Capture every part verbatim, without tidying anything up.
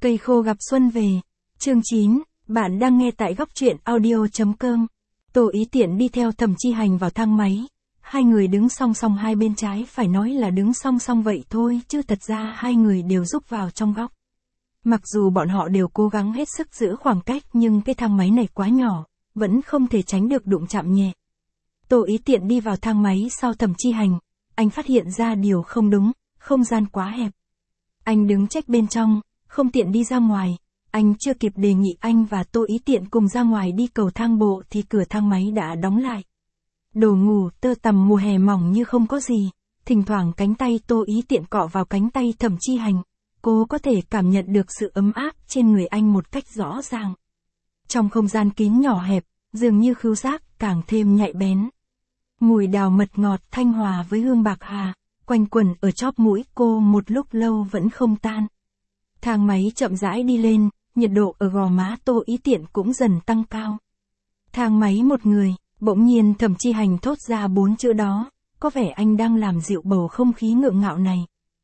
Cây khô gặp xuân về. Chương chín, bạn đang nghe tại góc truyện audio.com. Tô Ý Tiện đi theo Thẩm Chi Hành vào thang máy. Hai người đứng song song hai bên, trái phải nói là đứng song song vậy thôi, chứ thật ra hai người đều rúc vào trong góc. Mặc dù bọn họ đều cố gắng hết sức giữ khoảng cách, nhưng cái thang máy này quá nhỏ, vẫn không thể tránh được đụng chạm nhẹ. Tô Ý Tiện đi vào thang máy sau Thẩm Chi Hành. Anh phát hiện ra điều không đúng, không gian quá hẹp. Anh đứng trách bên trong, không tiện đi ra ngoài. Anh chưa kịp đề nghị anh và Tô Ý Tiện cùng ra ngoài đi cầu thang bộ thì cửa thang máy đã đóng lại. Đồ ngủ tơ tằm mùa hè mỏng như không có gì. Thỉnh thoảng cánh tay Tô Ý Tiện cọ vào cánh tay Thẩm Chi Hành. Cô có thể cảm nhận được sự ấm áp trên người anh một cách rõ ràng. Trong không gian kín nhỏ hẹp, dường như khứu giác càng thêm nhạy bén. Mùi đào mật ngọt thanh hòa với hương bạc hà, quanh quẩn ở chóp mũi cô một lúc lâu vẫn không tan. Thang máy chậm rãi đi lên, nhiệt độ ở gò má Tô Ý Tiện cũng dần tăng cao. Thang máy một người, bỗng nhiên Thẩm Chi Hành thốt ra bốn chữ đó, có vẻ anh đang làm dịu bầu không khí ngượng ngạo này.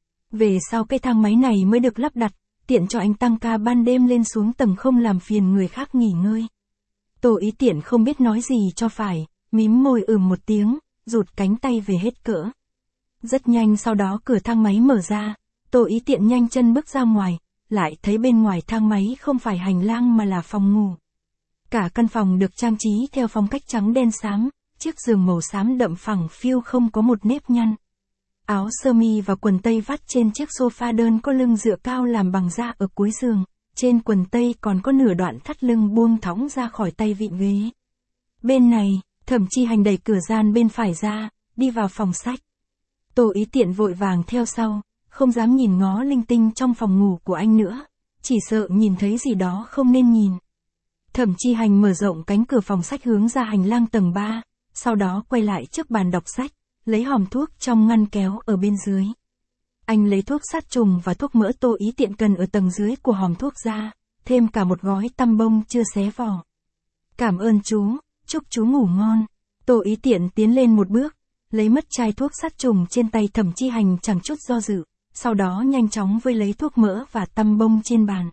Về sau cái thang máy này mới được lắp đặt, tiện cho anh tăng ca ban đêm lên xuống tầng không làm phiền người khác nghỉ ngơi. Tô Ý Tiện không biết nói gì cho phải, mím môi ừm một tiếng, rụt cánh tay về hết cỡ. Rất nhanh sau đó cửa thang máy mở ra, Tô Ý Tiện nhanh chân bước ra ngoài, lại thấy bên ngoài thang máy không phải hành lang mà là phòng ngủ. Cả căn phòng được trang trí theo phong cách trắng đen xám, chiếc giường màu xám đậm phẳng phiu không có một nếp nhăn. Áo sơ mi và quần tây vắt trên chiếc sofa đơn có lưng dựa cao làm bằng da ở cuối giường, trên quần tây còn có nửa đoạn thắt lưng buông thõng ra khỏi tay vịn ghế. Bên này, Thẩm Chi Hành đẩy cửa gian bên phải ra, đi vào phòng sách. Tô Ý Tiện vội vàng theo sau, không dám nhìn ngó linh tinh trong phòng ngủ của anh nữa, chỉ sợ nhìn thấy gì đó không nên nhìn. Thẩm Chi Hành mở rộng cánh cửa phòng sách hướng ra hành lang tầng ba, sau đó quay lại trước bàn đọc sách, lấy hòm thuốc trong ngăn kéo ở bên dưới. Anh lấy thuốc sát trùng và thuốc mỡ Tô Ý Tiện cần ở tầng dưới của hòm thuốc ra, thêm cả một gói tăm bông chưa xé vỏ. Cảm ơn chú, chúc chú ngủ ngon. Tô Ý Tiện tiến lên một bước, lấy mất chai thuốc sát trùng trên tay Thẩm Chi Hành chẳng chút do dự, sau đó nhanh chóng vơi lấy thuốc mỡ và tăm bông trên bàn.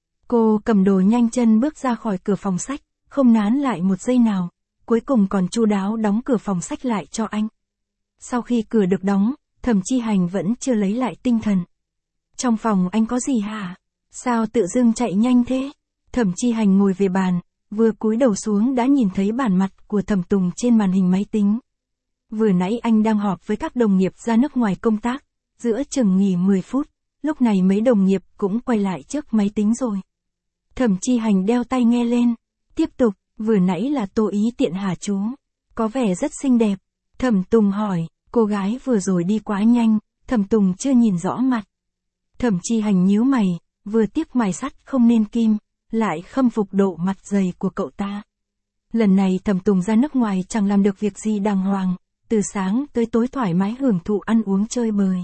Cô cầm đồ nhanh chân bước ra khỏi cửa phòng sách, không nán lại một giây nào, cuối cùng còn chu đáo đóng cửa phòng sách lại cho anh. Sau khi cửa được đóng, Thẩm Chi Hành vẫn chưa lấy lại tinh thần. Trong phòng anh có gì hả? Sao tự dưng chạy nhanh thế? Thẩm Chi Hành ngồi về bàn, vừa cúi đầu xuống đã nhìn thấy bản mặt của Thẩm Tùng trên màn hình máy tính. Vừa nãy anh đang họp với các đồng nghiệp ra nước ngoài công tác, giữa chừng nghỉ mười phút, lúc này mấy đồng nghiệp cũng quay lại trước máy tính rồi. Thẩm Chi Hành đeo tai nghe lên, tiếp tục, vừa nãy là Tô Ý Tiện hả chú? Có vẻ rất xinh đẹp. Thẩm Tùng hỏi, cô gái vừa rồi đi quá nhanh, Thẩm Tùng chưa nhìn rõ mặt. Thẩm Chi Hành nhíu mày, vừa tiếc mài sắt không nên kim, lại khâm phục độ mặt dày của cậu ta. Lần này Thẩm Tùng ra nước ngoài chẳng làm được việc gì đàng hoàng, từ sáng tới tối thoải mái hưởng thụ ăn uống chơi bời.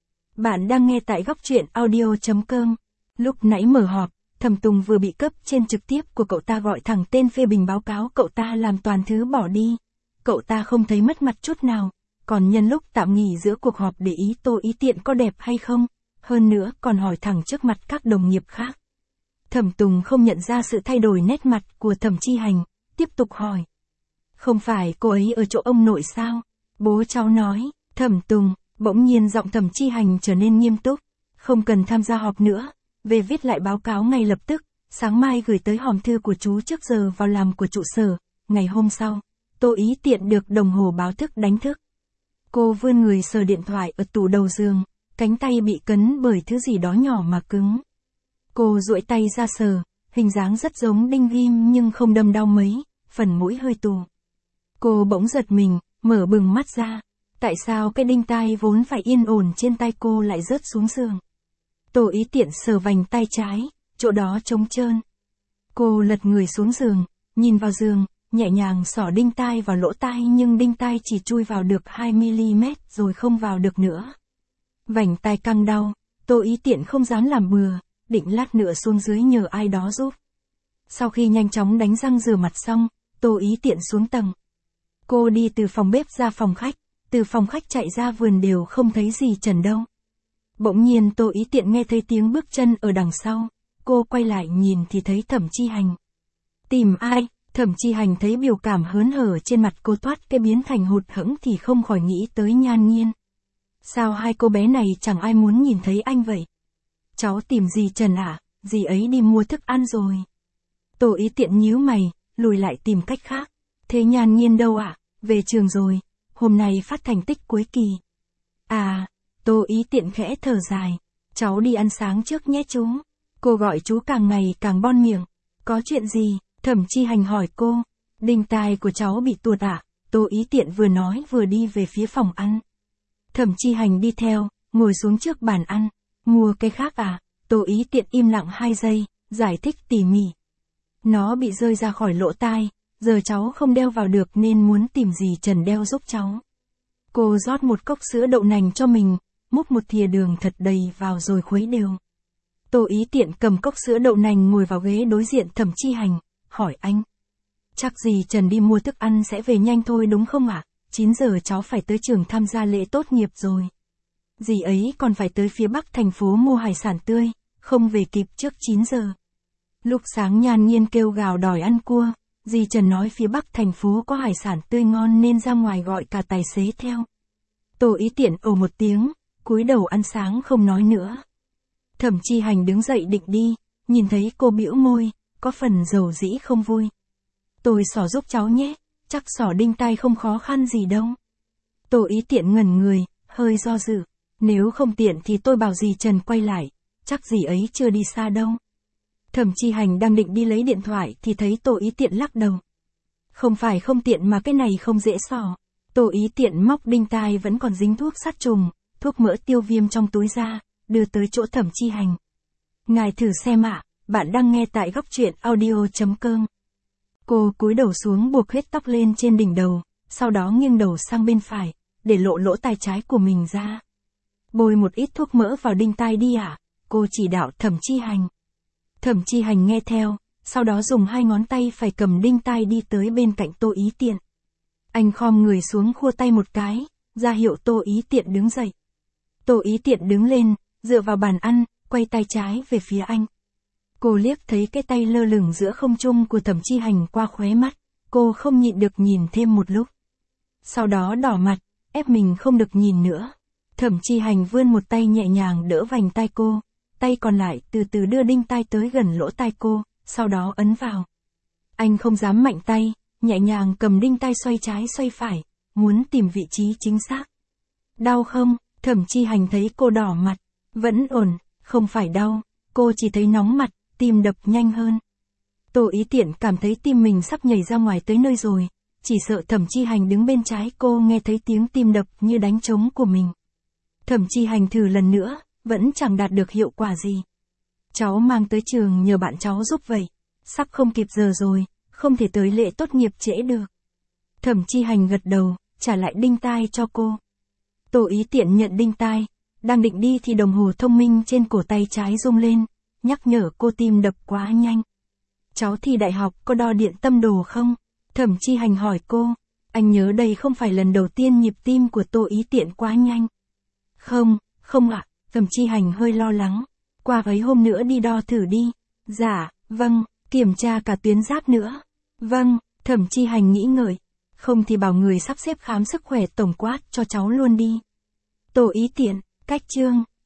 Bạn đang nghe tại góc truyện audio.com. Lúc nãy mở họp, Thẩm Tùng vừa bị cấp trên trực tiếp của cậu ta gọi thẳng tên phê bình báo cáo cậu ta làm toàn thứ bỏ đi. Cậu ta không thấy mất mặt chút nào, còn nhân lúc tạm nghỉ giữa cuộc họp để ý Tô Ý Tiện có đẹp hay không, hơn nữa còn hỏi thẳng trước mặt các đồng nghiệp khác. Thẩm Tùng không nhận ra sự thay đổi nét mặt của Thẩm Chi Hành, tiếp tục hỏi. Không phải cô ấy ở chỗ ông nội sao? Bố cháu nói. Thẩm Tùng, bỗng nhiên giọng Thẩm Chi Hành trở nên nghiêm túc. Không cần tham gia họp nữa, về viết lại báo cáo ngay lập tức, sáng mai gửi tới hòm thư của chú trước giờ vào làm của trụ sở. Ngày hôm sau, Tô Ý Tiện được đồng hồ báo thức đánh thức. Cô vươn người sờ điện thoại ở tủ đầu giường, cánh tay bị cấn bởi thứ gì đó nhỏ mà cứng. Cô duỗi tay ra sờ, hình dáng rất giống đinh ghim nhưng không đâm đau mấy, phần mũi hơi tù. Cô bỗng giật mình, mở bừng mắt ra. Tại sao cái đinh tai vốn phải yên ổn trên tay cô lại rớt xuống giường? Tô Ý Tiện sờ vành tay trái, chỗ đó trống trơn. Cô lật người xuống giường, nhìn vào giường, nhẹ nhàng xỏ đinh tai vào lỗ tai nhưng đinh tai chỉ chui vào được hai mi-li-mét rồi không vào được nữa. Vành tai căng đau, Tô Ý Tiện không dám làm bừa, định lát nữa xuống dưới nhờ ai đó giúp. Sau khi nhanh chóng đánh răng rửa mặt xong, Tô Ý Tiện xuống tầng. Cô đi từ phòng bếp ra phòng khách, từ phòng khách chạy ra vườn đều không thấy gì trần đâu. Bỗng nhiên Tô Ý Tiện nghe thấy tiếng bước chân ở đằng sau, cô quay lại nhìn thì thấy Thẩm Chi Hành. Tìm ai? Thẩm Chi Hành thấy biểu cảm hớn hở trên mặt cô thoát cái biến thành hụt hẫng thì không khỏi nghĩ tới Nhan Nghiên. Sao hai cô bé này chẳng ai muốn nhìn thấy anh vậy? Cháu tìm dì Trần à, dì ấy đi mua thức ăn rồi. Tô Ý Tiện nhíu mày, lùi lại tìm cách khác. Thế Nhan Nghiên đâu ạ? À? Về trường rồi, hôm nay phát thành tích cuối kỳ. À, Tô Ý Tiện khẽ thở dài. Cháu đi ăn sáng trước nhé chú. Cô gọi chú càng ngày càng bon miệng. Có chuyện gì? Thẩm Chi Hành hỏi cô. Đinh tai của cháu bị tuột ạ. À? Tô Ý Tiện vừa nói vừa đi về phía phòng ăn. Thẩm Chi Hành đi theo, ngồi xuống trước bàn ăn. Mua cái khác à? Tô Ý Tiện im lặng hai giây, giải thích tỉ mỉ. Nó bị rơi ra khỏi lỗ tai, giờ cháu không đeo vào được nên muốn tìm dì Trần đeo giúp cháu. Cô rót một cốc sữa đậu nành cho mình, múc một thìa đường thật đầy vào rồi khuấy đều. Tô Ý Tiện cầm cốc sữa đậu nành ngồi vào ghế đối diện Thẩm Chi Hành, hỏi anh. Chắc dì Trần đi mua thức ăn sẽ về nhanh thôi đúng không ạ? À? chín giờ cháu phải tới trường tham gia lễ tốt nghiệp rồi. Dì ấy còn phải tới phía bắc thành phố mua hải sản tươi, không về kịp trước chín giờ. Lúc sáng Nhan Nghiên kêu gào đòi ăn cua, dì Trần nói phía bắc thành phố có hải sản tươi ngon nên ra ngoài gọi cả tài xế theo. Tô Ý Tiện ồ một tiếng, cúi đầu ăn sáng không nói nữa. Thẩm Chi Hành đứng dậy định đi, nhìn thấy cô bĩu môi, có phần dầu dĩ không vui. Tôi xỏ giúp cháu nhé, chắc xỏ đinh tai không khó khăn gì đâu. Tô Ý Tiện ngẩn người, hơi do dự. Nếu không tiện thì tôi bảo dì Trần quay lại, chắc dì ấy chưa đi xa đâu. Thẩm Chi Hành đang định đi lấy điện thoại thì thấy Tô Ý Tiện lắc đầu. Không phải không tiện mà cái này không dễ xỏ. Tô Ý Tiện móc đinh tai vẫn còn dính thuốc sát trùng, thuốc mỡ tiêu viêm trong túi ra, đưa tới chỗ Thẩm Chi Hành. Ngài thử xem ạ, à, bạn đang nghe tại góc truyện audio chấm com. Cô cúi đầu xuống buộc hết tóc lên trên đỉnh đầu, sau đó nghiêng đầu sang bên phải, để lộ lỗ tai trái của mình ra. Bôi một ít thuốc mỡ vào đinh tai đi ạ, à? Cô chỉ đạo Thẩm Chi Hành. Thẩm Chi Hành nghe theo, sau đó dùng hai ngón tay phải cầm đinh tai đi tới bên cạnh Tô Ý Tiện. Anh khom người xuống khua tay một cái, ra hiệu Tô Ý Tiện đứng dậy. Tô Ý Tiện đứng lên, dựa vào bàn ăn, quay tay trái về phía anh. Cô liếc thấy cái tay lơ lửng giữa không trung của Thẩm Chi Hành qua khóe mắt, cô không nhịn được nhìn thêm một lúc. Sau đó đỏ mặt, ép mình không được nhìn nữa. Thẩm Chi Hành vươn một tay nhẹ nhàng đỡ vành tai cô, tay còn lại từ từ đưa đinh tai tới gần lỗ tai cô, sau đó ấn vào. Anh không dám mạnh tay, nhẹ nhàng cầm đinh tai xoay trái xoay phải, muốn tìm vị trí chính xác. Đau không? Thẩm Chi Hành thấy cô đỏ mặt. Vẫn ổn, không phải đau, cô chỉ thấy nóng mặt, tim đập nhanh hơn. Tô Ý Tiện cảm thấy tim mình sắp nhảy ra ngoài tới nơi rồi, chỉ sợ Thẩm Chi Hành đứng bên trái cô nghe thấy tiếng tim đập như đánh trống của mình. Thẩm Chi Hành thử lần nữa, vẫn chẳng đạt được hiệu quả gì. Cháu mang tới trường nhờ bạn cháu giúp vậy. Sắp không kịp giờ rồi, không thể tới lễ tốt nghiệp trễ được. Thẩm Chi Hành gật đầu, trả lại đinh tai cho cô. Tô Ý Tiện nhận đinh tai, đang định đi thì đồng hồ thông minh trên cổ tay trái rung lên, nhắc nhở cô tim đập quá nhanh. Cháu thi đại học có đo điện tâm đồ không? Thẩm Chi Hành hỏi cô. Anh nhớ đây không phải lần đầu tiên nhịp tim của Tô Ý Tiện quá nhanh. Không, không ạ. Thẩm Chi Hành hơi lo lắng. Qua mấy hôm nữa đi đo thử đi. Dạ, vâng, kiểm tra cả tuyến giáp nữa. Vâng, Thẩm Chi Hành nghĩ ngợi. Không thì bảo người sắp xếp khám sức khỏe tổng quát cho cháu luôn đi. Tô Ý Tiện, cách chương.